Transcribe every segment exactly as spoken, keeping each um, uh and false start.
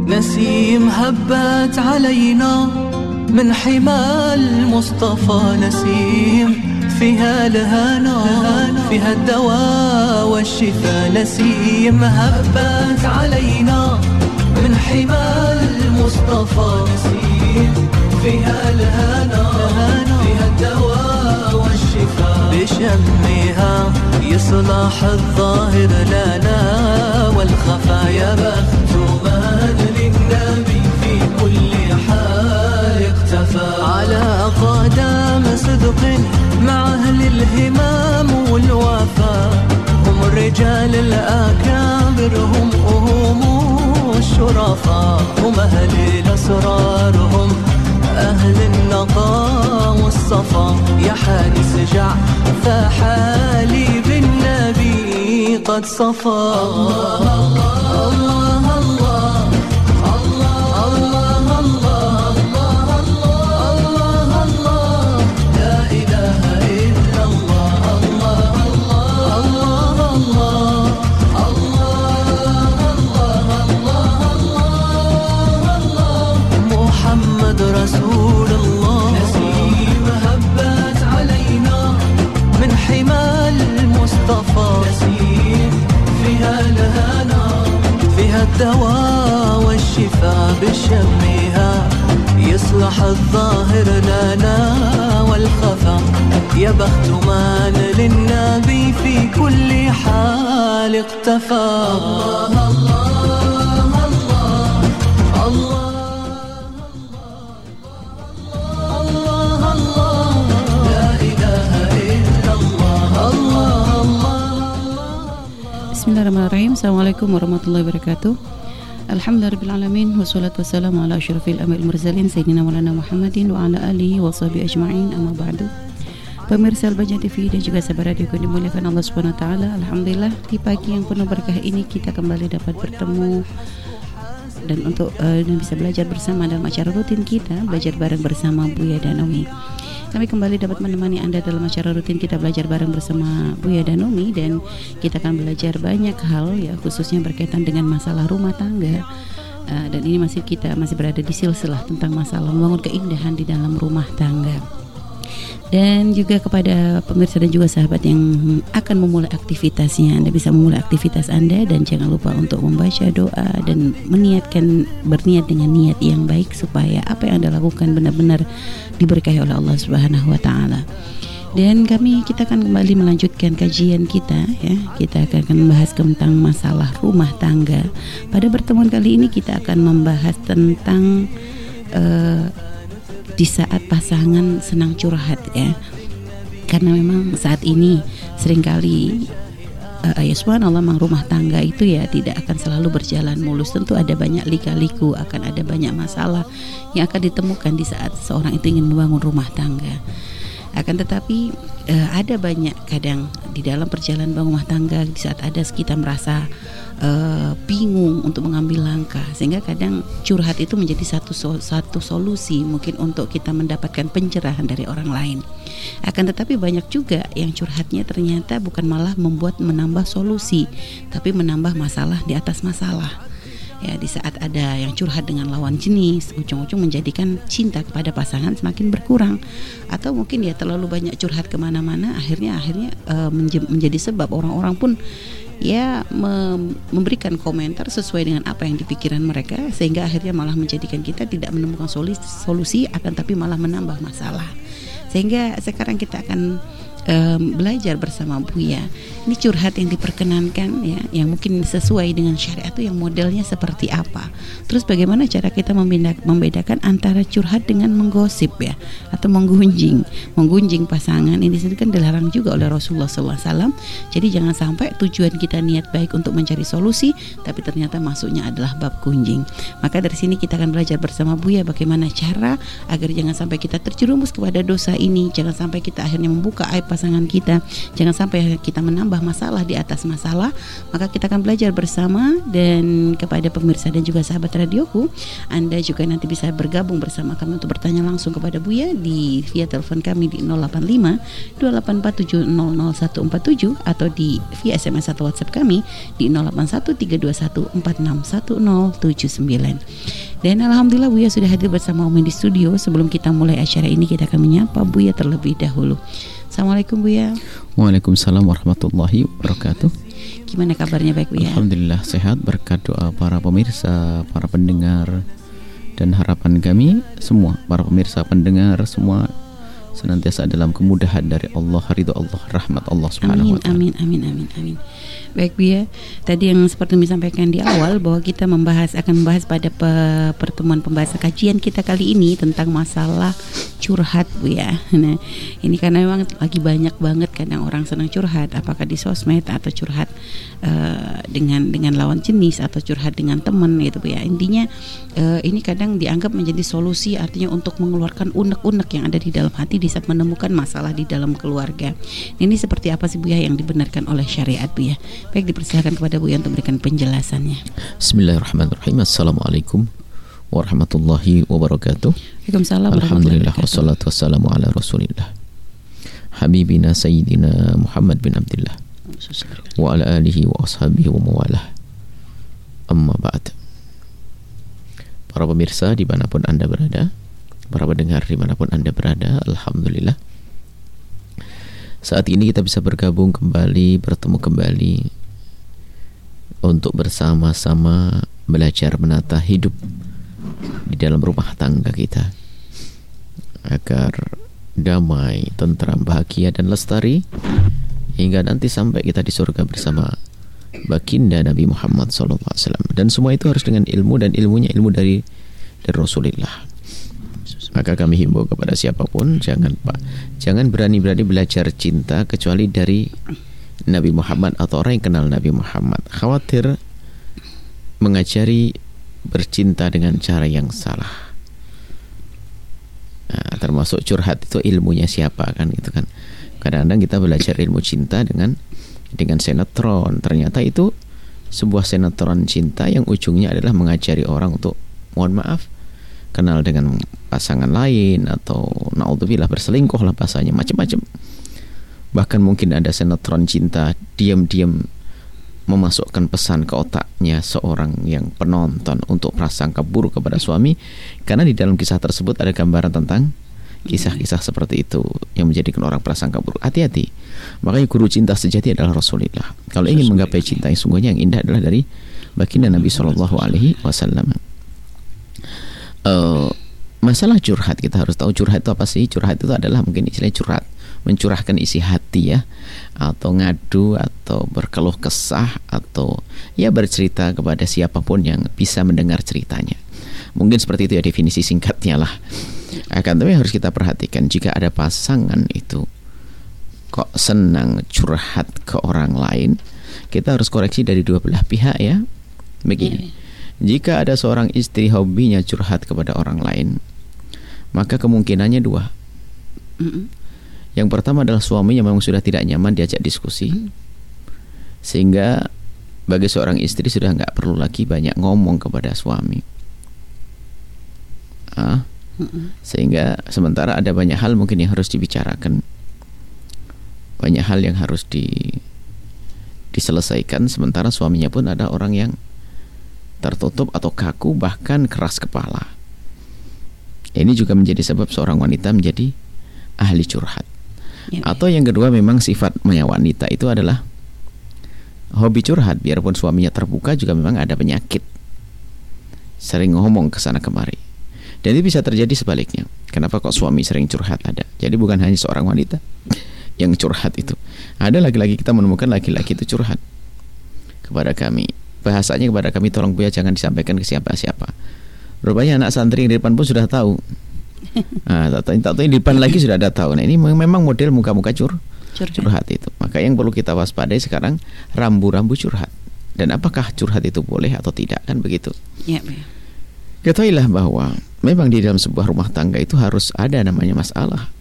نسيم هبت علينا من حمى المصطفى، نسيم فيها الهنا فيها الدواء والشفاء، نسيم هبت علينا من حمى المصطفى، نسيم فيها الهنا فيها الدواء والشفاء، بشمها يصلح الظاهر لنا والخفا، يا بخت من للنبي في كل حال اقتفى، على قدم صدق مع أهل الهمام والوفا، هم الرجال الأكابر هم هم الشرفاء، هم أهل الأسرار هم أهل النقاء والصفا، يا حارس جع فحالي بالنبي قد صفى. الله الله الله الله الله الله الله، لا إله إلا الله، الله الله الله الله، محمد رسول الله، نسيم هبت علينا من حمى المصطفى، نسيم فيها الهنا فيها الدواء والشفاء، بشمها يصلح الظاهر لنا والخفا، يا بخت من للنبي في كل حال اقتفى. الله الله الله الله Bismillahirrahmanirrahim. Assalamualaikum warahmatullahi wabarakatuh. Alhamdulillahirrahmanirrahim. Wassalatu wassalamu ala asyrafil anbiya'il mursalin Sayyidina Maulana Muhammadin wa ala alihi wa sahbihi ajma'in, amma ba'du. Pemirsa Al-Bajah T V dan juga sahabat radio yang dimuliakan Allah Subhanahu wa taala, alhamdulillah di pagi yang penuh berkah ini kita kembali dapat bertemu dan untuk uh, dan bisa belajar bersama dalam acara rutin kita, belajar bareng bersama Buya dan Umi. Kami kembali dapat menemani Anda dalam acara rutin kita belajar bareng bersama Buya dan Umi, dan kita akan belajar banyak hal ya, khususnya berkaitan dengan masalah rumah tangga. Uh, dan ini masih kita masih berada di silsilah tentang masalah membangun keindahan di dalam rumah tangga. Dan juga kepada pemirsa dan juga sahabat yang akan memulai aktivitasnya, Anda bisa memulai aktivitas Anda dan jangan lupa untuk membaca doa dan meniatkan, berniat dengan niat yang baik supaya apa yang Anda lakukan benar-benar diberkahi oleh Allah Subhanahu wa taala. Dan kami kita akan kembali melanjutkan kajian kita ya. Kita akan membahas tentang masalah rumah tangga. Pada pertemuan kali ini kita akan membahas tentang uh, di saat pasangan senang curhat ya, karena memang saat ini seringkali uh, ya subhanallah, memang rumah tangga itu ya tidak akan selalu berjalan mulus. Tentu ada banyak lika-liku, akan ada banyak masalah yang akan ditemukan di saat seorang itu ingin membangun rumah tangga. Akan tetapi uh, ada banyak kadang di dalam perjalanan bangun rumah tangga, di saat ada kita merasa Uh, bingung untuk mengambil langkah, sehingga kadang curhat itu menjadi satu satu solusi mungkin untuk kita mendapatkan pencerahan dari orang lain. Akan tetapi banyak juga yang curhatnya ternyata bukan malah membuat menambah solusi, tapi menambah masalah di atas masalah. Ya, di saat ada yang curhat dengan lawan jenis, ujung-ujung menjadikan cinta kepada pasangan semakin berkurang, atau mungkin ya terlalu banyak curhat kemana-mana, akhirnya akhirnya uh, menje- menjadi sebab orang-orang pun ya mem- memberikan komentar sesuai dengan apa yang dipikiran mereka, sehingga akhirnya malah menjadikan kita tidak menemukan solusi, solusi akan tapi malah menambah masalah. Sehingga sekarang kita akan um, belajar bersama Buya. Ini curhat yang diperkenankan ya, yang mungkin sesuai dengan syariat itu yang modelnya seperti apa. Terus bagaimana cara kita membedakan antara curhat dengan menggosip ya, atau menggunjing. Menggunjing pasangan ini kan dilarang juga oleh Rasulullah sallallahu alaihi wasallam. Jadi jangan sampai tujuan kita niat baik untuk mencari solusi, tapi ternyata masuknya adalah bab gunjing. Maka dari sini kita akan belajar bersama Buya bagaimana cara agar jangan sampai kita terjerumus kepada dosa ini, jangan sampai kita akhirnya membuka aib pasangan kita. Jangan sampai kita menambah masalah di atas masalah. Maka kita akan belajar bersama. Dan kepada pemirsa dan juga sahabat radioku, Anda juga nanti bisa bergabung bersama kami untuk bertanya langsung kepada Buya di via telepon kami di nol delapan lima dua delapan empat tujuh nol nol satu empat tujuh atau di via S M S atau WhatsApp kami di nol delapan satu tiga dua satu empat enam satu nol tujuh sembilan. Dan alhamdulillah Buya sudah hadir bersama Umi di studio. Sebelum kita mulai acara ini, kita akan menyapa Buya terlebih dahulu. Assalamualaikum Buya. Waalaikumsalam warahmatullahi wabarakatuh. Gimana kabarnya, baik Buya? Alhamdulillah sehat berkat doa para pemirsa, para pendengar, dan harapan kami semua para pemirsa pendengar semua senantiasa dalam kemudahan dari Allah, ridho Allah, rahmat Allah Subhanahu wa taala. Amin, amin, amin, amin. Baik Buya, tadi yang seperti disampaikan di awal bahwa kita membahas akan membahas pada pe, pertemuan pembahasan kajian kita kali ini tentang masalah curhat Buya. Nah, ini karena memang lagi banyak banget kadang orang senang curhat, apakah di sosmed atau curhat uh, dengan dengan lawan jenis atau curhat dengan teman gitu Buya. Intinya uh, ini kadang dianggap menjadi solusi, artinya untuk mengeluarkan unek-unek yang ada di dalam hati di saat menemukan masalah di dalam keluarga. Ini seperti apa sih Buya yang dibenarkan oleh syariat Buya? Baik, dipersilakan kepada Buya untuk memberikan penjelasannya. Bismillahirrahmanirrahim. Assalamualaikum warahmatullahi wabarakatuh. Waalaikumsalam. Alhamdulillah wassalatu wassalamu ala Rasulillah Habibina Sayyidina Muhammad bin Abdullah wa ala alihi wa ashabihi wa mawalah. Amma ba'd. Para pemirsa dimanapun Anda berada, para pendengar dimanapun Anda berada, alhamdulillah saat ini kita bisa bergabung kembali, bertemu kembali untuk bersama-sama belajar menata hidup di dalam rumah tangga kita agar damai, tentram, bahagia dan lestari hingga nanti sampai kita di surga bersama baginda Nabi Muhammad shallallahu alaihi wasallam. Dan semua itu harus dengan ilmu, dan ilmunya ilmu dari dari Rasulullah. Maka kami himbau kepada siapapun, jangan Pak, jangan berani-berani belajar cinta kecuali dari Nabi Muhammad atau orang yang kenal Nabi Muhammad. Khawatir mengajari bercinta dengan cara yang salah. Nah, termasuk curhat itu ilmunya siapa kan, gitu kan. Kadang-kadang kita belajar ilmu cinta dengan dengan sinetron. Ternyata itu sebuah sinetron cinta yang ujungnya adalah mengajari orang untuk, mohon maaf, kenal dengan pasangan lain atau naudzubillah berselingkuh lah bahasanya, macam-macam. Bahkan mungkin ada sinetron cinta diam-diam memasukkan pesan ke otaknya seorang yang penonton untuk prasangka buruk kepada suami, karena di dalam kisah tersebut ada gambaran tentang kisah-kisah seperti itu yang menjadikan orang prasangka buruk. Hati-hati. Makanya guru cinta sejati adalah Rasulullah. Kalau ingin menggapai cinta yang sungguhnya, yang indah adalah dari baginda Nabi Shallallahu Alaihi Wasallam. Uh, masalah curhat, kita harus tahu curhat itu apa sih. Curhat itu adalah mungkin istilahnya curhat, mencurahkan isi hati ya, atau ngadu, atau berkeluh kesah, atau ya bercerita kepada siapapun yang bisa mendengar ceritanya. Mungkin seperti itu ya definisi singkatnya lah. Akan tapi harus kita perhatikan, jika ada pasangan itu kok senang curhat ke orang lain, kita harus koreksi dari dua belah pihak ya. Begini, jika ada seorang istri hobinya curhat kepada orang lain, maka kemungkinannya dua. Mm-mm. Yang pertama adalah suaminya memang sudah tidak nyaman diajak diskusi, mm. sehingga bagi seorang istri sudah nggak perlu lagi banyak ngomong kepada suami. Ah, sehingga sementara ada banyak hal mungkin yang harus dibicarakan, banyak hal yang harus di, diselesaikan, sementara suaminya pun ada orang yang tertutup atau kaku, bahkan keras kepala. Ini juga menjadi sebab seorang wanita menjadi ahli curhat. Ya, atau yang kedua, memang sifatnya wanita itu adalah hobi curhat, biarpun suaminya terbuka juga memang ada penyakit, sering ngomong ke sana kemari. Dan itu bisa terjadi sebaliknya. Kenapa kok suami sering curhat? Ada. Jadi bukan hanya seorang wanita yang curhat itu. Ada laki-laki, kita menemukan laki-laki itu curhat kepada kami. Bahasanya kepada kami, tolong Buya jangan disampaikan ke siapa-siapa. Rupanya anak santri yang di depan pun sudah tahu. Nah, tak tahu yang di depan lagi sudah ada tahu. Nah, ini memang model muka-muka cur, curhat itu. Maka yang perlu kita waspadai sekarang, rambu-rambu curhat. Dan apakah curhat itu boleh atau tidak, kan begitu? Ya, ya. Ketahuilah bahwa memang di dalam sebuah rumah tangga itu harus ada namanya masalah.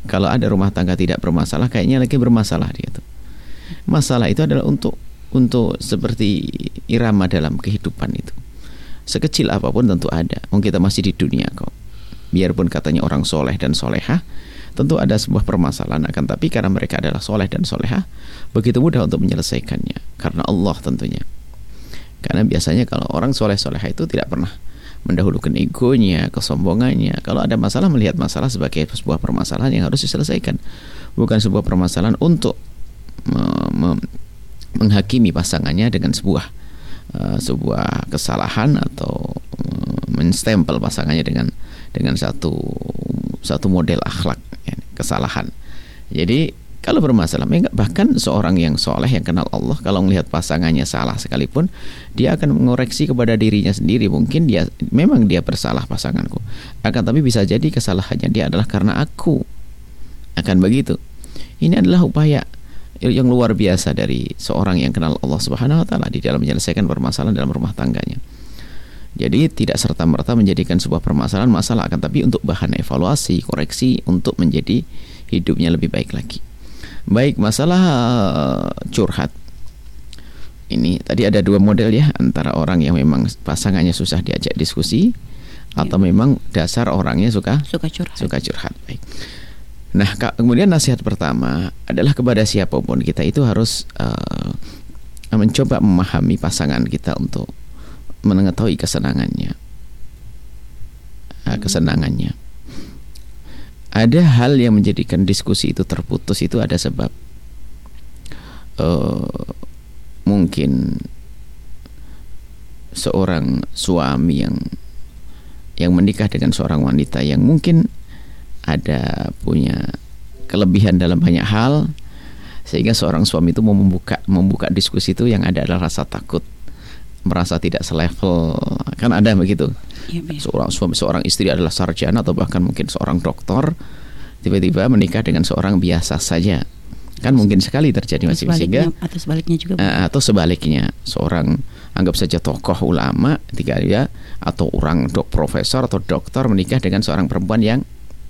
kalau ada rumah tangga tidak bermasalah, kayaknya lagi bermasalah dia tuh. Masalah itu adalah untuk untuk seperti irama dalam kehidupan itu. Sekecil apapun tentu ada. Wong kita masih di dunia kok. Biarpun katanya orang soleh dan solehah, tentu ada sebuah permasalahan, akan tapi karena mereka adalah soleh dan solehah, begitu mudah untuk menyelesaikannya karena Allah tentunya. Karena biasanya kalau orang soleh solehah itu tidak pernah mendahulukan egonya, kesombongannya. Kalau ada masalah, melihat masalah sebagai sebuah permasalahan yang harus diselesaikan, bukan sebuah permasalahan untuk me- me- menghakimi pasangannya dengan sebuah uh, sebuah kesalahan atau uh, menstempel pasangannya dengan dengan satu satu model akhlak ya, kesalahan. Jadi kalau bermasalah, bahkan seorang yang soleh yang kenal Allah, kalau melihat pasangannya salah sekalipun, dia akan mengoreksi kepada dirinya sendiri. Mungkin dia memang dia bersalah pasanganku, akan tapi bisa jadi kesalahannya dia adalah karena aku. Akan begitu. Ini adalah upaya yang luar biasa dari seorang yang kenal Allah Subhanahu wa taala di dalam menyelesaikan permasalahan dalam rumah tangganya. Jadi tidak serta-merta menjadikan sebuah permasalahan masalah, akan tapi untuk bahan evaluasi, koreksi untuk menjadi hidupnya lebih baik lagi. Baik, masalah curhat ini tadi ada dua model ya, antara orang yang memang pasangannya susah diajak diskusi ya, atau memang dasar orangnya suka suka curhat. Suka curhat. Baik. Nah, kemudian nasihat pertama adalah kepada siapapun kita itu harus uh, mencoba memahami pasangan kita untuk mengetahui kesenangannya, uh, kesenangannya. Ada hal yang menjadikan diskusi itu terputus, itu ada sebab. Uh, mungkin seorang suami yang yang menikah dengan seorang wanita yang mungkin ada punya kelebihan dalam banyak hal, sehingga seorang suami itu mau membuka membuka diskusi itu yang ada adalah rasa takut, merasa tidak selevel. Kan ada begitu. Ya, seorang suami, seorang istri adalah sarjana atau bahkan mungkin seorang doktor, tiba-tiba menikah dengan seorang biasa saja. Kan mungkin sekali terjadi masih sehingga atau sebaliknya juga. Uh, atau sebaliknya, seorang anggap saja tokoh ulama, tiga dia atau orang dok profesor atau doktor menikah dengan seorang perempuan yang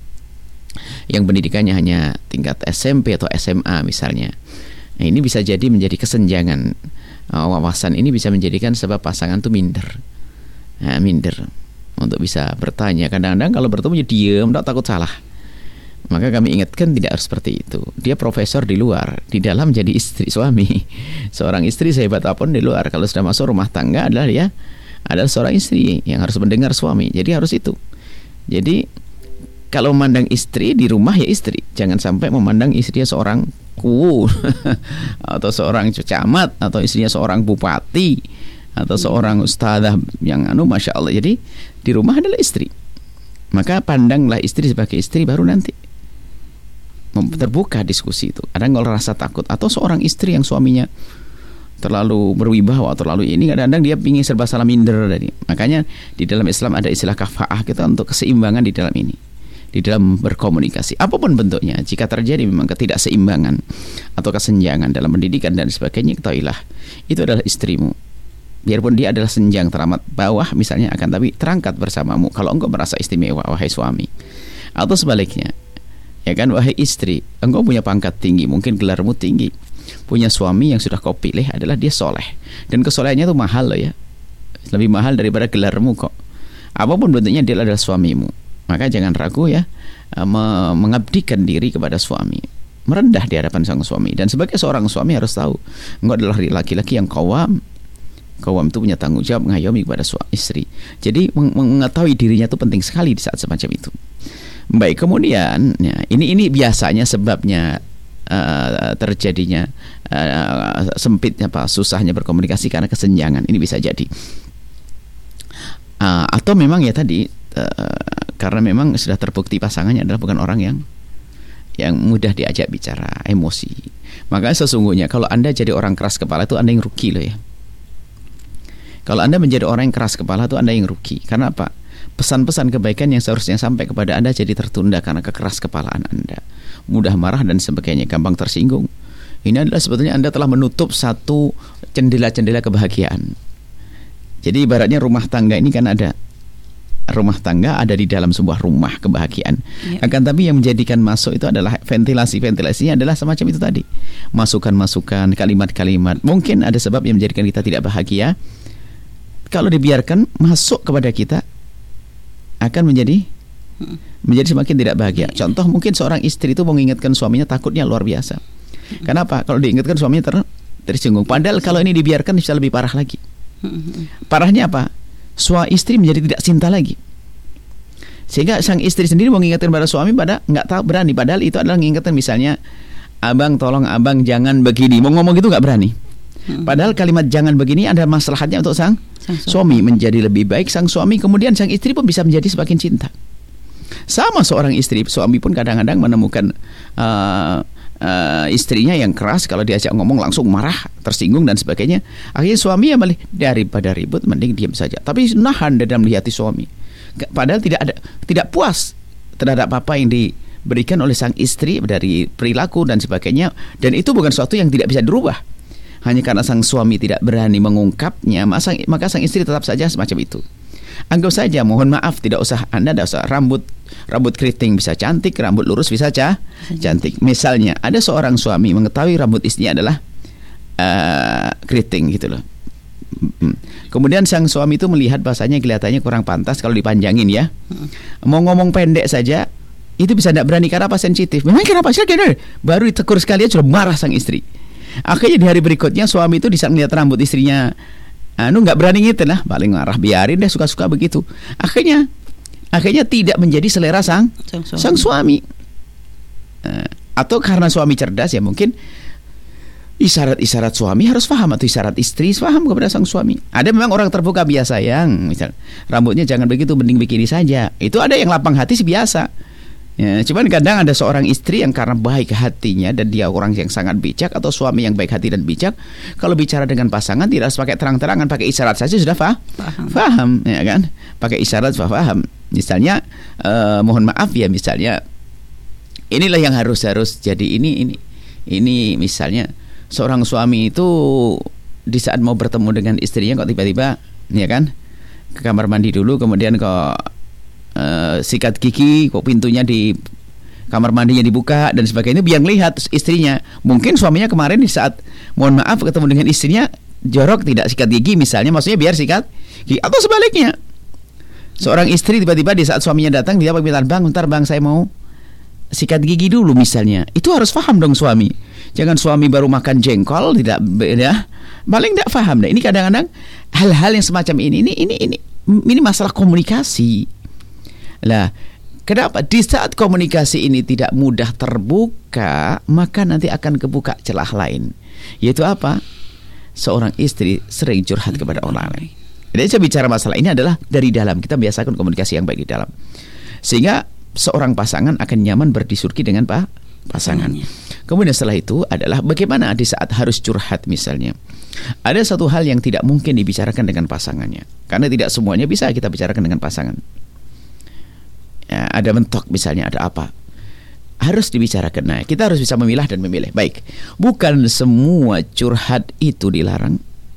yang pendidikannya hanya tingkat S M P atau S M A misalnya. Nah, ini bisa jadi menjadi kesenjangan uh, wawasan, ini bisa menjadikan sebab pasangan tuh minder. Nah, minder untuk bisa bertanya. Kadang-kadang kalau bertemu ya diam, tak takut salah. Maka kami ingatkan tidak harus seperti itu. Dia profesor di luar, di dalam jadi istri suami. Seorang istri sehebat apapun di luar, kalau sudah masuk rumah tangga adalah dia adalah seorang istri yang harus mendengar suami. Jadi harus itu. Jadi kalau memandang istri di rumah ya istri, jangan sampai memandang istrinya seorang kuwu atau seorang camat atau istrinya seorang bupati atau seorang ustadzah yang anu masya Allah. Jadi di rumah adalah istri, maka pandanglah istri sebagai istri, baru nanti terbuka diskusi itu. Ada nggak rasa takut atau seorang istri yang suaminya terlalu berwibawa, terlalu ini, kadang-kadang dia pingin serba salah, minder tadi. Makanya di dalam Islam ada istilah kafaah kita untuk keseimbangan di dalam ini, di dalam berkomunikasi apapun bentuknya. Jika terjadi memang ketidakseimbangan atau kesenjangan dalam pendidikan dan sebagainya, ketahuilah itu adalah istrimu. Biarpun dia adalah senjang teramat bawah misalnya, akan tapi terangkat bersamamu kalau engkau merasa istimewa wahai suami. Atau sebaliknya, ya kan, wahai istri, engkau punya pangkat tinggi, mungkin gelarmu tinggi, punya suami yang sudah kau pilih adalah dia soleh, dan kesolehannya itu mahal loh ya, lebih mahal daripada gelarmu kok. Apapun bentuknya dia adalah suamimu, maka jangan ragu ya mengabdikan diri kepada suami, merendah di hadapan sang suami. Dan sebagai seorang suami harus tahu engkau adalah laki-laki yang qawwam. Qawwam itu punya tanggung jawab mengayomi kepada suami istri. Jadi mengetahui dirinya itu penting sekali di saat semacam itu. Baik, kemudian ya, ini ini biasanya sebabnya uh, terjadinya uh, sempitnya apa susahnya berkomunikasi karena kesenjangan. Ini bisa jadi uh, atau memang ya tadi uh, karena memang sudah terbukti pasangannya adalah bukan orang yang yang mudah diajak bicara, emosi. Maka sesungguhnya kalau Anda jadi orang keras kepala itu Anda yang rugi loh ya. Kalau Anda menjadi orang yang keras kepala itu Anda yang rugi. Karena apa? Pesan-pesan kebaikan yang seharusnya sampai kepada Anda jadi tertunda karena kekeras kepalaan Anda. Mudah marah dan sebagainya, gampang tersinggung. Ini adalah sebetulnya Anda telah menutup satu jendela-jendela kebahagiaan. Jadi ibaratnya rumah tangga ini kan ada rumah tangga ada di dalam sebuah rumah kebahagiaan. Ya. Akan tapi yang menjadikan masuk itu adalah ventilasi-ventilasinya adalah semacam itu tadi. Masukan-masukan, kalimat-kalimat. Mungkin ada sebab yang menjadikan kita tidak bahagia. Kalau dibiarkan masuk kepada kita akan menjadi menjadi semakin tidak bahagia. Contoh mungkin seorang istri itu mengingatkan suaminya takutnya luar biasa. Kenapa? Kalau diingatkan suaminya ter, tersinggung. Padahal kalau ini dibiarkan bisa lebih parah lagi. Parahnya apa? Suami istri menjadi tidak cinta lagi. Sehingga sang istri sendiri mengingatkan pada suami pada nggak tahu berani. Padahal itu adalah mengingatkan misalnya, abang tolong abang jangan begini. Mau ngomong gitu nggak berani. Padahal kalimat jangan begini ada maslahatnya untuk sang, sang suami. suami menjadi lebih baik sang suami. Kemudian sang istri pun bisa menjadi semakin cinta. Sama seorang istri, suami pun kadang-kadang menemukan uh, Uh, istrinya yang keras, kalau diajak ngomong langsung marah, tersinggung dan sebagainya. Akhirnya suami ya malah daripada ribut mending diam saja. Tapi nahan dalam hati suami. Padahal tidak ada, tidak puas terhadap apa yang diberikan oleh sang istri dari perilaku dan sebagainya. Dan itu bukan sesuatu yang tidak bisa dirubah. Hanya karena sang suami tidak berani mengungkapnya, maka sang istri tetap saja semacam itu. Anggap saja, mohon maaf, tidak usah Anda tidak usah rambut rambut keriting bisa cantik, rambut lurus bisa cah, cantik. Misalnya ada seorang suami mengetahui rambut istrinya adalah uh, keriting gitu loh. Kemudian sang suami itu melihat bahasanya kelihatannya kurang pantas kalau dipanjangin ya. Mau ngomong pendek saja itu bisa tidak berani karena apa? Sensitif. Memang kenapa? Baru ditegur sekali sudah marah sang istri. Akhirnya di hari berikutnya suami itu di saat melihat rambut istrinya anu nggak berani ngiten lah, paling marah, biarin deh suka-suka begitu. Akhirnya akhirnya tidak menjadi selera sang sang suami, sang suami. Uh, atau karena suami cerdas ya mungkin isyarat-isyarat suami harus paham, atau isyarat istri paham kepada sang suami. Ada memang orang terbuka biasa yang misal rambutnya jangan begitu, mending begini saja. Itu ada yang lapang hati sih biasa. Ya, cuman kadang ada seorang istri yang karena baik hatinya dan dia orang yang sangat bijak, atau suami yang baik hati dan bijak, kalau bicara dengan pasangan tidak harus pakai terang-terangan, pakai isyarat saja sudah fah? paham, paham ya kan? Pakai isyarat sudah paham. Misalnya uh, mohon maaf ya, misalnya inilah yang harus harus jadi ini ini ini misalnya seorang suami itu di saat mau bertemu dengan istrinya kok tiba-tiba ya kan ke kamar mandi dulu, kemudian kok Uh, sikat gigi, kok pintunya di kamar mandinya dibuka dan sebagainya, biar lihat istrinya. Mungkin suaminya kemarin di saat mohon maaf ketemu dengan istrinya jorok tidak sikat gigi misalnya, maksudnya biar sikat gigi. Atau sebaliknya, seorang istri tiba-tiba di saat suaminya datang dia bilang, bang bentar bang saya mau sikat gigi dulu misalnya. Itu harus paham dong suami. Jangan suami baru makan jengkol tidak ya, paling tidak paham. Nah, ini kadang-kadang hal-hal yang semacam ini ini ini ini ini masalah komunikasi. Lah, kenapa di saat komunikasi ini tidak mudah terbuka, maka nanti akan kebuka celah lain. Yaitu apa? Seorang istri sering curhat kepada orang lain. Jadi saya bicara masalah ini adalah dari dalam. Kita biasakan komunikasi yang baik di dalam. Sehingga seorang pasangan akan nyaman berdiskusi dengan pak pasangan. Kemudian setelah itu adalah bagaimana di saat harus curhat misalnya. Ada satu hal yang tidak mungkin dibicarakan dengan pasangannya. Karena tidak semuanya bisa kita bicarakan dengan pasangan. Ya, ada mentok misalnya, ada apa harus dibicarakan. Nah, kita harus bisa memilah dan memilih. Baik, bukan semua curhat itu dilarang,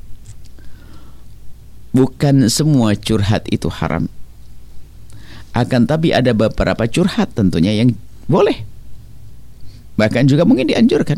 bukan semua curhat itu haram. Akan tapi ada beberapa curhat tentunya yang boleh, bahkan juga mungkin dianjurkan.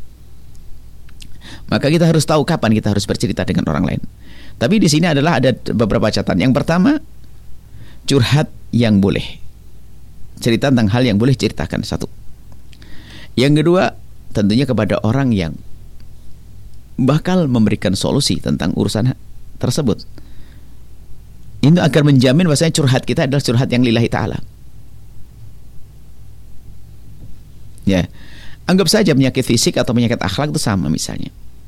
Maka kita harus tahu kapan kita harus bercerita dengan orang lain. Tapi di sini adalah ada beberapa catatan. Yang pertama, curhat yang boleh, cerita tentang hal yang boleh ceritakan, satu. Yang kedua, tentunya kepada orang yang bakal memberikan solusi tentang urusan tersebut. Ini agar menjamin bahwasanya curhat kita adalah curhat yang lillahi ta'ala. Ya, anggap saja penyakit fisik atau penyakit akhlak itu sama misalnya.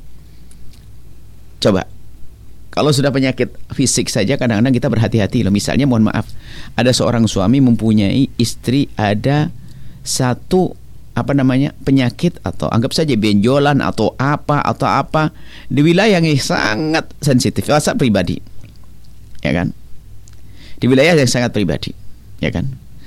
Coba, kalau sudah penyakit fisik saja kadang-kadang kita berhati-hati loh. Misalnya mohon maaf, ada seorang suami mempunyai istri ada satu apa namanya penyakit, atau anggap saja benjolan atau apa atau apa di wilayah yang sangat sensitif, sangat pribadi, ya kan? Di wilayah yang sangat pribadi, ya kan?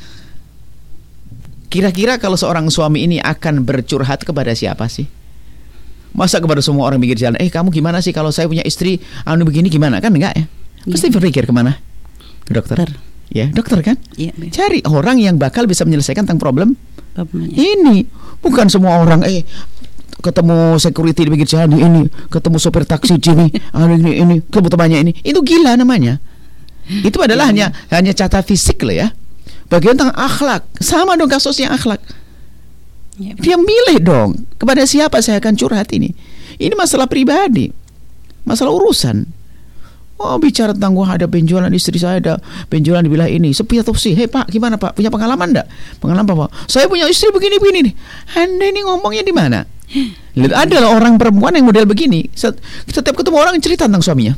Kira-kira kalau seorang suami ini akan bercurhat kepada siapa sih? Masa kepada semua orang pinggir jalan, eh kamu gimana sih kalau saya punya istri anu begini gimana? Kan enggak ya? Pasti berpikir kemana? Ke dokter. Ya, dokter kan? Iya, Be. Cari orang yang bakal bisa menyelesaikan tentang problem Problemnya. ini. Bukan semua orang eh ketemu security di pinggir jalan ini, ketemu sopir taksi di sini, ini ini, ketemu temannya ini. Itu gila namanya. Itu adalah hanya hanya cacat fisik loh ya. Bagian tentang akhlak, sama dong kasusnya akhlak. Ya, Dia milih dong kepada siapa saya akan curhat ini. Ini masalah pribadi, masalah urusan. Oh, bicara tentang wah ada penjualan istri saya, ada penjualan di wilayah ini. Sepi atau sih? Hei Pak, gimana Pak? Punya pengalaman enggak? Pengalaman apa Pak? Saya punya istri begini-begini nih. Anda ini ngomongnya di mana? Lihat, ada loh orang perempuan yang model begini. Setiap ketemu orang cerita tentang suaminya.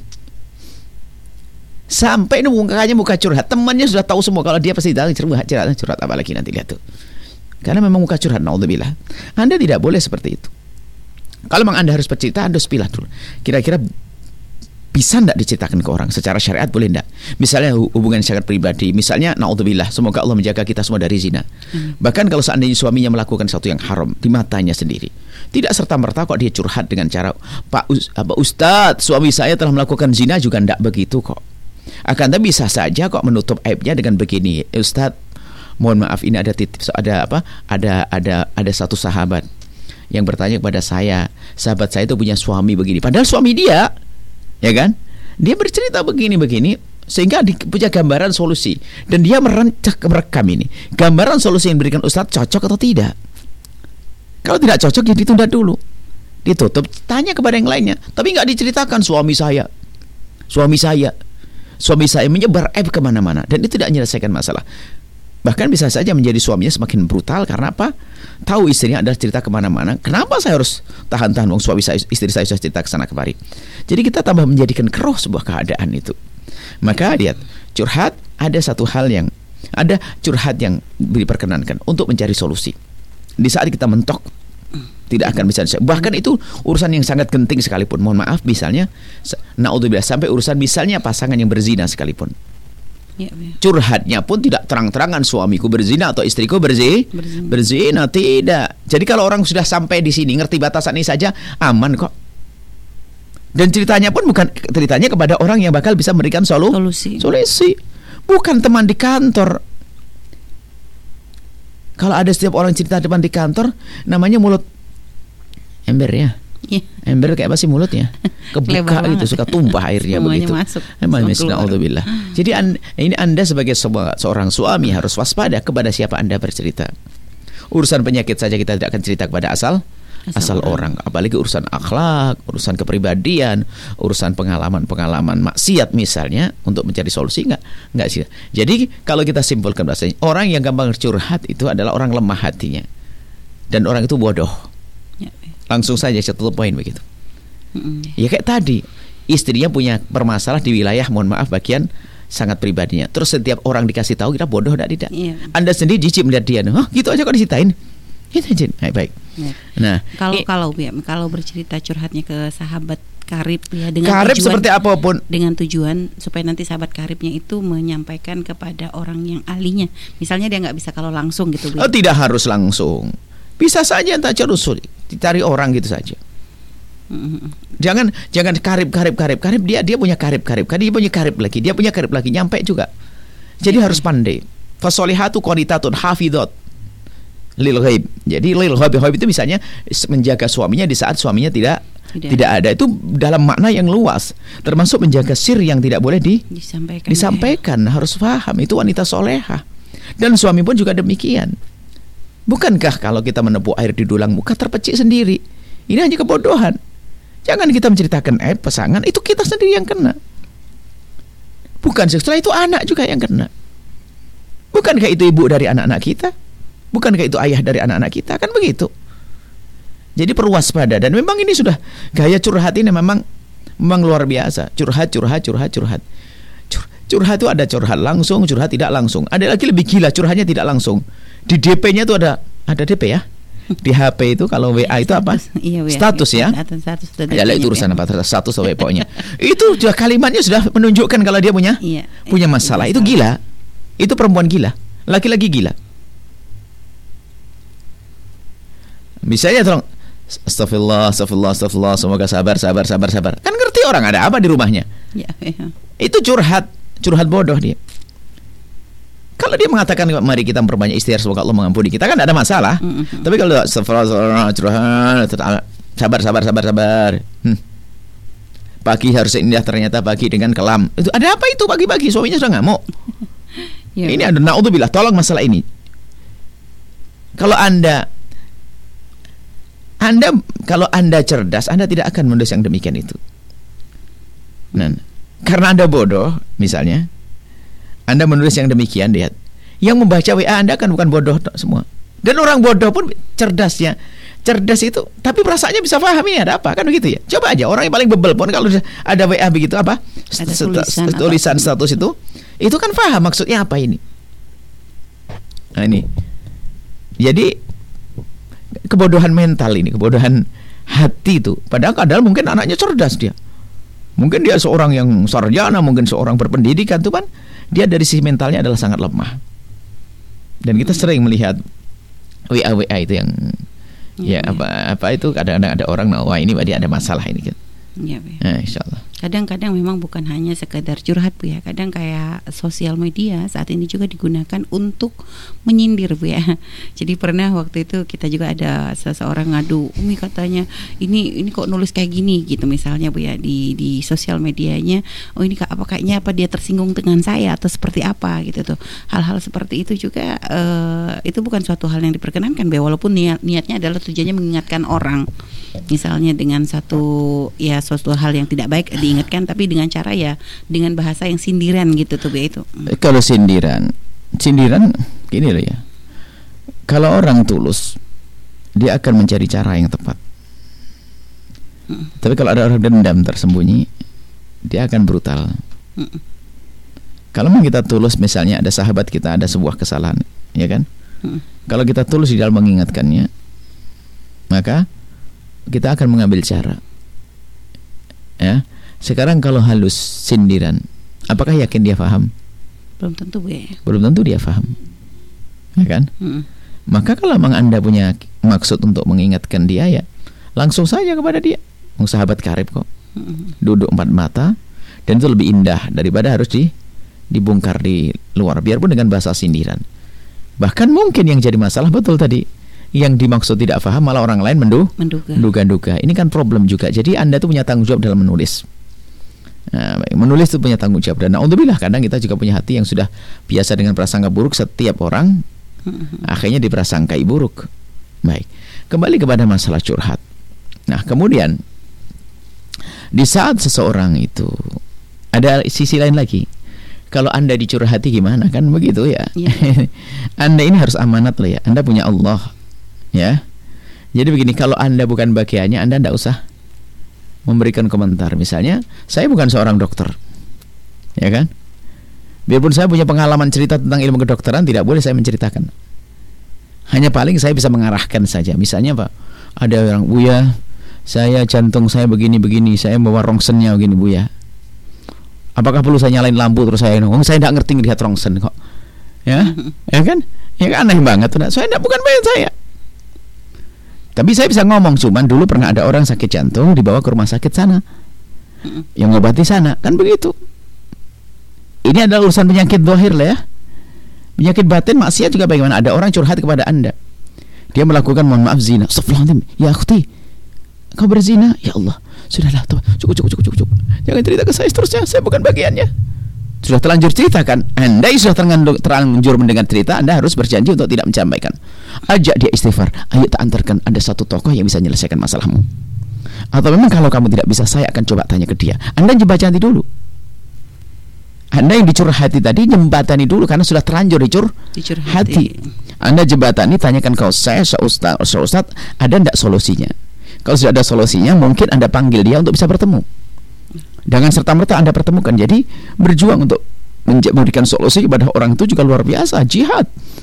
Sampai ini mukanya muka curhat. Temannya sudah tahu semua kalau dia pasti tahu curhat, curhat, curhat apa lagi nanti lihat tuh. Karena memang muka curhat, naudzubillah. Anda tidak boleh seperti itu. Kalau memang Anda harus bercerita, Anda harus pilih dulu. Kira-kira bisa enggak diceritakan ke orang secara syariat, boleh enggak? Misalnya hubungan sangat pribadi, misalnya naudzubillah, semoga Allah menjaga kita semua dari zina. Hmm. Bahkan kalau seandainya suaminya melakukan sesuatu yang haram di matanya sendiri, tidak serta-merta kok dia curhat dengan cara Pak Us, apa, Ustadz, suami saya telah melakukan zina juga, enggak begitu kok. Akan tapi bisa saja kok menutup aibnya dengan begini, Ustadz, mohon maaf ini ada titip, ada apa? Ada ada ada satu sahabat yang bertanya kepada saya, sahabat saya itu punya suami begini, padahal suami dia, ya kan? Dia bercerita begini-begini sehingga di, punya gambaran solusi dan dia merancak merekam ini. Gambaran solusi yang diberikan Ustadz cocok atau tidak? Kalau tidak cocok ya ditunda dulu. Ditutup, tanya kepada yang lainnya. Tapi nggak diceritakan suami saya. Suami saya. Suami saya menyebar aib kemana-mana dan itu tidak menyelesaikan masalah. Bahkan bisa saja menjadi suaminya semakin brutal karena apa? Tahu istrinya adalah cerita kemana-mana. Kenapa saya harus tahan-tahan wong suami saya, istri saya sudah cerita kesana kemari. Jadi kita tambah menjadikan keruh sebuah keadaan itu. Maka lihat, curhat ada satu hal yang ada curhat yang diperkenankan untuk mencari solusi. Di saat kita mentok tidak akan bisa. Bahkan itu urusan yang sangat penting sekalipun. Mohon maaf, misalnya naudzubillah sampai urusan misalnya pasangan yang berzina sekalipun. Ya, ya. Curhatnya pun tidak terang-terangan suamiku berzina atau istriku berzi, berzina. berzina tidak. Jadi kalau orang sudah sampai di sini ngerti batasan ini saja aman kok. Dan ceritanya pun bukan ceritanya kepada orang yang bakal bisa memberikan solu, solusi. Solusi. Bukan teman di kantor. Kalau ada setiap orang cerita teman di kantor namanya mulut ember ya. Yeah. Ember kayak apa sih mulutnya? Kebuka gitu, suka tumpah airnya begitu. Emang naudzubillah. Jadi an, ini Anda sebagai seorang suami harus waspada kepada siapa Anda bercerita. Urusan penyakit saja kita tidak akan cerita kepada asal asal, asal orang. orang. Apalagi urusan akhlak, urusan kepribadian, urusan pengalaman-pengalaman maksiat misalnya untuk mencari solusi enggak enggak sih. Jadi kalau kita simpulkan bahasanya orang yang gampang curhat itu adalah orang lemah hatinya. Dan orang itu bodoh. Langsung saja satu poin begitu. Mm-hmm. Ya kayak tadi, istrinya punya permasalahan di wilayah, mohon maaf, bagian sangat pribadinya. Terus setiap orang dikasih tahu kita bodoh tidak tidak. Yeah. Anda sendiri jijik melihat dia, oh gitu aja kok diceritain. Itu aja. Baik baik. Yeah. Nah, kalau i- kalau ya, kalau bercerita curhatnya ke sahabat karib ya dengan karib tujuan, seperti apapun dengan tujuan supaya nanti sahabat karibnya itu menyampaikan kepada orang yang ahlinya. Misalnya dia nggak bisa kalau langsung gitu. Oh, tidak harus langsung. Bisa saja tak usul, dicari orang gitu saja. Mm-hmm. Jangan jangan karib karib karib karib dia dia punya karib karib, kan dia punya karib lagi, dia punya karib lagi, nyampe juga. Jadi harus pandai. Fasolihatu qanitatun hafidhat lil ghaib. Jadi lil ghaib itu misalnya menjaga suaminya di saat suaminya tidak tidak, tidak ada. Itu dalam makna yang luas, termasuk menjaga sir yang tidak boleh di, disampaikan. Disampaikan, ya. Harus paham itu wanita solehah. Dan suami pun juga demikian. Bukankah kalau kita menepuk air di dulang muka terpecik sendiri? Ini hanya kebodohan. Jangan kita menceritakan aib pasangan, itu kita sendiri yang kena. Bukan setelah itu anak juga yang kena. Bukankah itu ibu dari anak-anak kita? Bukankah itu ayah dari anak-anak kita? Kan begitu. Jadi perlu waspada. Dan memang ini sudah gaya curhat ini memang memang luar biasa. Curhat, curhat, curhat, curhat. Cur, curhat itu ada curhat langsung, curhat tidak langsung. Ada lagi lebih gila, curhatnya tidak langsung. Di D P-nya itu ada ada D P ya. Di H P itu kalau W A itu apa? Iya, status ya. Status, ya itu urusan apa? Status atau pokoknya. Itu sudah kalimatnya sudah menunjukkan kalau dia punya iya, punya masalah. Itu gila. Itu perempuan gila. Laki-laki gila. Misalnya tolong astagfirullah, astagfirullah, astagfirullah, semoga sabar, sabar, sabar, sabar. Kan ngerti orang ada apa di rumahnya. Ya, ya. Itu curhat, curhat bodoh dia. Kalau dia mengatakan mari kita memperbanyak istighfar semoga Allah mengampuni kita, kan ada masalah. Mm-hmm. Tapi kalau sabar sabar sabar sabar. Hmm. Pagi harus indah, ternyata pagi dengan kelam. Itu ada apa itu pagi-pagi suaminya sudah ngamuk. Ya, ini ada naudzubillah, tolong masalah ini. Kalau Anda Anda kalau Anda cerdas, Anda tidak akan menulis yang demikian itu. Nah, karena Anda bodoh, misalnya Anda menulis yang demikian, lihat. Yang membaca W A Anda kan bukan bodoh semua. Dan orang bodoh pun cerdasnya. Cerdas itu, tapi perasaannya bisa paham ini ada apa, kan begitu ya. Coba aja orang yang paling bebel pun kalau ada W A begitu apa? Ada tulisan, tulisan status itu, itu kan paham maksudnya apa ini. Nah ini. Jadi kebodohan mental ini, kebodohan hati itu. Padahal padahal mungkin anaknya cerdas dia. Mungkin dia seorang yang sarjana, mungkin seorang berpendidikan tuh kan. Dia dari sisi mentalnya adalah sangat lemah. Dan kita sering melihat W A W A itu yang ya, ya apa apa itu kadang-kadang ada orang, nah, wah ini dia ada masalah ini kan. Ya, nah, insyaallah. Kadang-kadang memang bukan hanya sekedar curhat Bu ya. Kadang kayak sosial media saat ini juga digunakan untuk menyindir Bu ya. Jadi pernah waktu itu kita juga ada seseorang ngadu, Umi katanya ini ini kok nulis kayak gini gitu misalnya Bu ya di di sosial medianya. Oh ini apa kayaknya apa dia tersinggung dengan saya atau seperti apa gitu tuh. Hal-hal seperti itu juga uh, itu bukan suatu hal yang diperkenankan Bu ya. Walaupun niat niatnya adalah tujuannya mengingatkan orang. Misalnya dengan satu ya suatu hal yang tidak baik diingatkan, tapi dengan cara ya dengan bahasa yang sindiran gitu tuh itu. Kalau sindiran, sindiran gini loh ya. Kalau orang tulus, dia akan mencari cara yang tepat. Hmm. Tapi kalau ada orang dendam tersembunyi, dia akan brutal. Hmm. Kalau memang kita tulus, misalnya ada sahabat kita ada sebuah kesalahan, ya kan? Hmm. Kalau kita tulus di dalam mengingatkannya, maka kita akan mengambil cara. Ya. Sekarang kalau halus sindiran, apakah yakin dia paham? Belum tentu Bu ya. Belum tentu dia paham. Ya kan? Hmm. Maka kalau memang Anda punya maksud untuk mengingatkan dia, ya langsung saja kepada dia. Sahabat karib kok. Hmm. Duduk empat mata, dan itu lebih indah daripada harus di dibongkar di luar, biarpun dengan bahasa sindiran. Bahkan mungkin yang jadi masalah betul tadi, yang dimaksud tidak paham, malah orang lain mendu menduga. menduga-duga. Ini kan problem juga. Jadi Anda tuh punya tanggung jawab dalam menulis. Nah, menulis itu punya tanggung jawab. Dan alhamdulillah kadang kita juga punya hati yang sudah biasa dengan prasangka buruk. Setiap orang hmm. akhirnya diprasangkai buruk. Baik, kembali kepada masalah curhat. Nah kemudian di saat seseorang itu ada sisi lain lagi. Kalau Anda dicurhati gimana, kan begitu ya, ya. Anda ini harus amanat loh ya. Anda punya Allah ya. Jadi begini, kalau Anda bukan bagiannya, Anda tidak usah memberikan komentar. Misalnya saya bukan seorang dokter, ya kan, biarpun saya punya pengalaman cerita tentang ilmu kedokteran, tidak boleh saya menceritakan. Hanya paling saya bisa mengarahkan saja. Misalnya Pak, ada orang, Buya, saya jantung saya begini-begini, saya bawa rongsennya begini Buya, apakah perlu saya nyalain lampu terus saya ngomong, saya tidak ngerti ngelihat rongsen kok, ya, ya kan, ya kan, aneh banget. Saya tidak, bukan bagian saya. Tapi saya bisa ngomong, cuman dulu pernah ada orang sakit jantung dibawa ke rumah sakit sana, yang ngobati sana, kan begitu. Ini adalah urusan penyakit zahir lah ya. Penyakit batin maksiat juga bagaimana? Ada orang curhat kepada Anda, dia melakukan, mohon maaf, zina. Astagfirullahaladzim, ya akhti, kau berzina, ya Allah, sudahlah, cukup cukup cukup cukup, jangan cerita ke saya seterusnya, saya bukan bagiannya. Sudah terlanjur ceritakan, Anda sudah terlanjur mendengar cerita, Anda harus berjanji untuk tidak menyampaikan. Ajak dia istighfar, ayo tak antarkan ada satu tokoh yang bisa menyelesaikan masalahmu. Atau memang kalau kamu tidak bisa, saya akan coba tanya ke dia. Anda jembatani dulu. Anda yang dicurhati tadi jembatani dulu, karena sudah terlanjur dicur hati. Anda jembatani, tanyakan kau, saya seustad, seustad, ada tidak solusinya? Kalau sudah ada solusinya, mungkin Anda panggil dia untuk bisa bertemu. Dengan serta-merta Anda pertemukan. Jadi berjuang untuk memberikan solusi kepada orang itu juga luar biasa, jihad.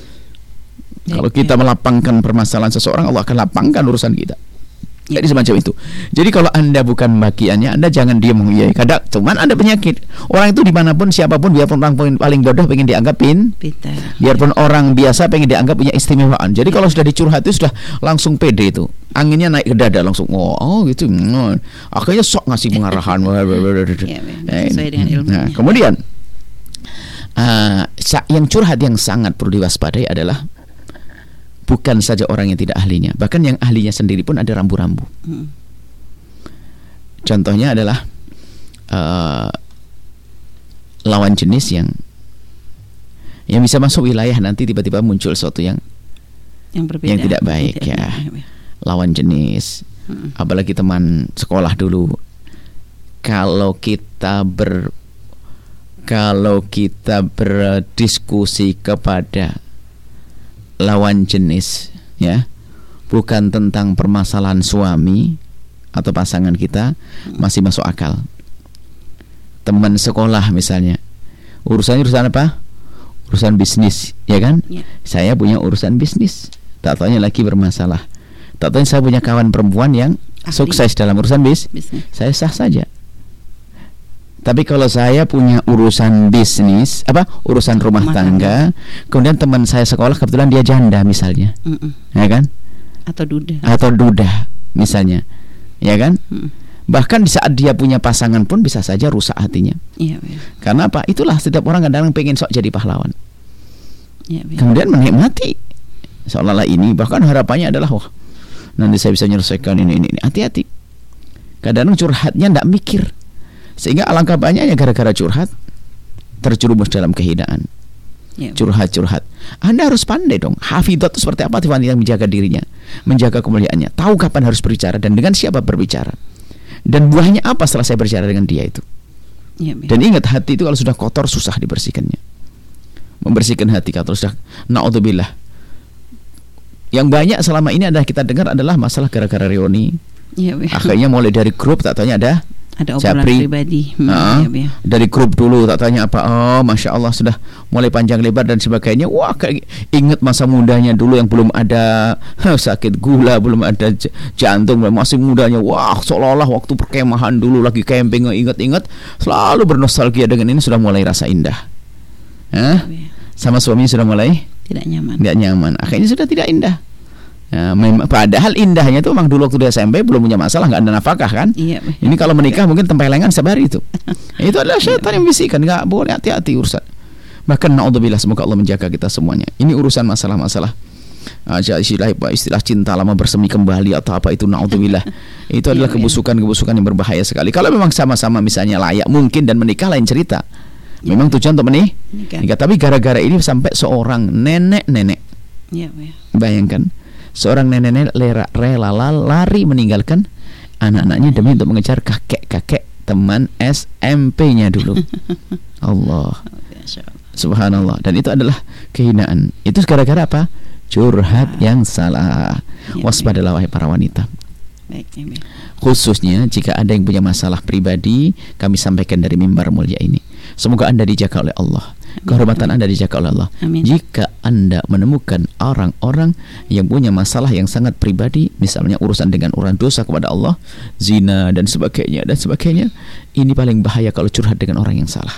Ya, kalau kita ya. melapangkan permasalahan seseorang, Allah akan lapangkan urusan kita. Ya. Jadi semacam itu. Jadi kalau Anda bukan bagiannya, Anda jangan diam. Ya, kadang cuman Anda penyakit. Orang itu dimanapun, siapapun, biarpun orang paling bodoh pengen dianggap pin, pintar. Biarpun ya. orang biasa pengen dianggap punya istimewaan. Jadi kalau sudah dicurhat itu sudah langsung pede itu. Anginnya naik ke dada langsung. Oh, oh gitu. Oh. Akhirnya sok ngasih pengarahan. Ya, sesuai dengan ilmunya. Nah, kemudian uh, yang curhat yang sangat perlu diwaspadai adalah bukan saja orang yang tidak ahlinya, bahkan yang ahlinya sendiri pun ada rambu-rambu. Hmm. Contohnya adalah uh, lawan jenis yang yang bisa masuk wilayah nanti tiba-tiba muncul sesuatu yang yang berbeda, yang tidak baik tidak, ya. Tidak. Lawan jenis, hmm. apalagi teman sekolah dulu. Kalau kita ber kalau kita berdiskusi kepada lawan jenis, ya, bukan tentang permasalahan suami atau pasangan kita, masih masuk akal. Teman sekolah misalnya, urusannya urusan apa? Urusan bisnis, ya kan? Ya. Saya punya urusan bisnis, tak taunya lagi bermasalah. Tak taunya saya punya kawan perempuan yang ahli, sukses dalam urusan bis, bisnis. Saya sah saja. Tapi kalau saya punya urusan bisnis, apa urusan rumah, rumah tangga, tangga, kemudian teman saya sekolah kebetulan dia janda misalnya, Mm-mm. ya kan? Atau duda. Atau duda misalnya, ya kan? Mm. Bahkan di saat dia punya pasangan pun bisa saja rusak hatinya. Iya, iya. Karena apa? Itulah setiap orang kadang-kadang pengen sok jadi pahlawan. Iya, iya. Kemudian menikmati seolah-olah ini, bahkan harapannya adalah wah nanti saya bisa menyelesaikan ini ini ini. Hati-hati. Kadang-kadang curhatnya tidak mikir. Sehingga alangkah banyaknya gara-gara curhat terjerumus dalam kehinaan. Ya, curhat-curhat. Anda harus pandai dong. Hafidhat itu seperti apa wanita yang menjaga dirinya, menjaga kemuliaannya, tahu kapan harus berbicara dan dengan siapa berbicara. Dan buahnya apa setelah saya berbicara dengan dia itu. Ya, dan ingat, hati itu kalau sudah kotor susah dibersihkannya. Membersihkan hati kalau sudah naudzubillah. Yang banyak selama ini adalah kita dengar adalah masalah gara-gara reuni. Ya, akhirnya mulai dari grup tak tanya ada ada obrolan pribadi, hmm, uh, ya, ya. Dari grup dulu tak tanya apa, oh masya Allah sudah mulai panjang lebar dan sebagainya. Wah, kayak ingat masa mudanya dulu yang belum ada huh, sakit gula, belum ada j- jantung, masih mudanya. Wah, seolah-olah waktu perkemahan dulu lagi camping, ingat-ingat selalu bernostalgia dengan ini, sudah mulai rasa indah. Huh? Ya, ya. Sama suaminya sudah mulai tidak nyaman. Tidak nyaman. Akhirnya sudah tidak indah. Ya, mem- padahal indahnya itu memang dulu waktu di S M P belum punya masalah, nggak ada nafkah kan. Iya, ini kalau menikah mungkin tempelengan setiap hari itu. Itu adalah syaitan yang bisikan, nggak boleh, hati-hati urusan. Bahkan naudzubillah, semoga Allah menjaga kita semuanya. Ini urusan masalah-masalah aja istilah istilah cinta lama bersemi kembali atau apa itu, naudzubillah. Itu adalah kebusukan-kebusukan yang berbahaya sekali. Kalau memang sama-sama misalnya layak mungkin dan menikah lain cerita. Memang tujuan untuk menikah. Menikah. Tapi gara-gara ini sampai seorang nenek-nenek. Ya, ya. Bayangkan. Seorang nenek-nenek rela lari meninggalkan anak-anaknya demi untuk mengejar kakek-kakek teman S M P-nya dulu. Allah. Subhanallah. Dan itu adalah kehinaan. Itu gara-gara apa? Curhat yang salah. Waspadalah wahai para wanita. Khususnya jika ada yang punya masalah pribadi, kami sampaikan dari mimbar mulia ini. Semoga Anda dijaga oleh Allah, kehormatan Anda dijaga oleh Allah. Amin. Jika Anda menemukan orang-orang yang punya masalah yang sangat pribadi, misalnya urusan dengan urusan dosa kepada Allah, zina dan sebagainya dan sebagainya, ini paling bahaya kalau curhat dengan orang yang salah.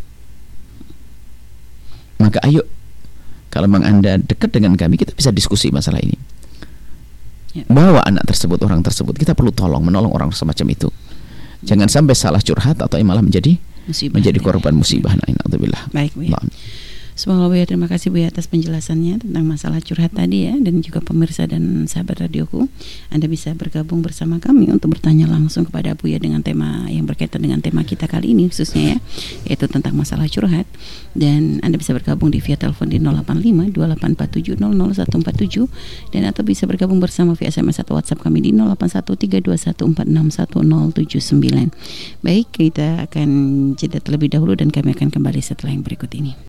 Maka ayo, kalau memang Anda dekat dengan kami, kita bisa diskusi masalah ini. Ya. Bawa anak tersebut, orang tersebut, kita perlu tolong, menolong orang semacam itu. Jangan sampai salah curhat atau malah menjadi musibah, menjadi korban musibah. Na'udzubillah. Baik, Bu. Semoga Bu ya, terima kasih Bu ya atas penjelasannya tentang masalah curhat tadi ya, dan juga pemirsa dan sahabat radioku, Anda bisa bergabung bersama kami untuk bertanya langsung kepada Bu ya dengan tema yang berkaitan dengan tema kita kali ini khususnya ya, yaitu tentang masalah curhat. Dan Anda bisa bergabung di via telepon di nol delapan lima dua delapan empat tujuh nol nol satu empat tujuh, dan atau bisa bergabung bersama via S M S atau WhatsApp kami di nol delapan satu tiga dua satu empat enam satu nol tujuh sembilan. Baik, kita akan jeda terlebih dahulu dan kami akan kembali setelah yang berikut ini.